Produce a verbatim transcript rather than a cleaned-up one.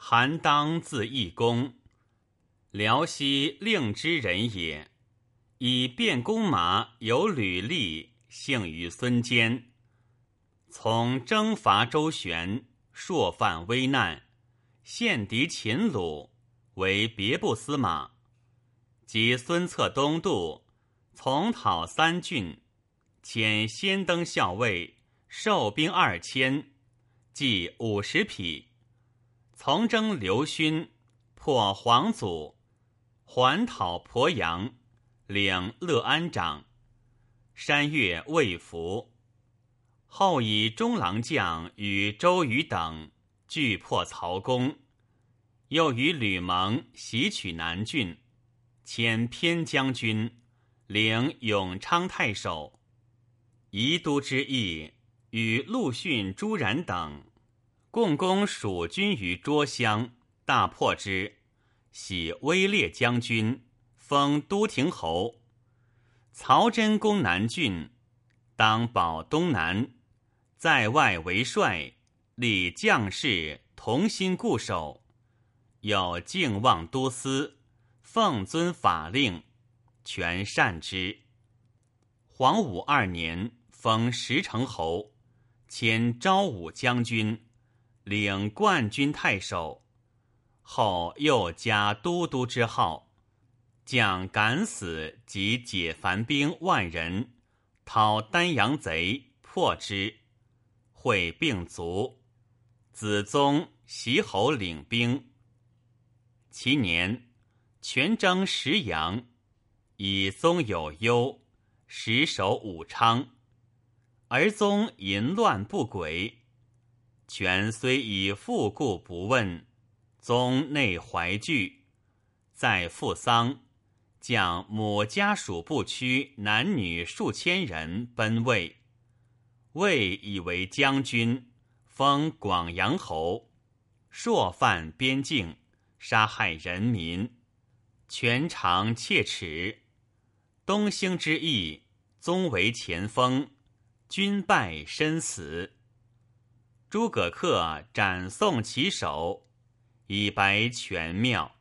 韩当字义公，辽西令之人也。以便弓马有履历，幸于孙坚。从征伐周旋，朔犯危难，陷敌秦鲁，为别部司马。及孙策东渡，从讨三郡，遣先登校尉，授兵二千，计五十匹。从征刘勋，破黄祖，还讨鄱阳，领乐安长，山岳未服。后以中郎将与周瑜等拒破曹公，又与吕蒙袭取南郡，迁偏将军，领永昌太守。宜都之役，与陆逊、朱然等共攻蜀军于涿乡，大破之，喜威烈将军，封都亭侯。曹真攻南郡，当保东南，在外为帅，立将士同心固守，有敬望都司，奉遵法令，全善之。黄武二年，封石城侯，迁昭武将军，领冠军太守。后又加都督之号，将敢死及解樊兵万人，讨丹阳贼，破之，会并卒。子宗袭侯领兵。其年，全征石阳，以宗有忧，实守武昌。而宗淫乱不轨，权虽以复故不问，宗内怀惧，在父丧，将母家属部区男女数千人奔魏。魏以为将军，封广阳侯，朔犯边境，杀害人民，权常切齿。东兴之役，宗为前锋，军败身死。诸葛恪斩宋其首，以白权庙。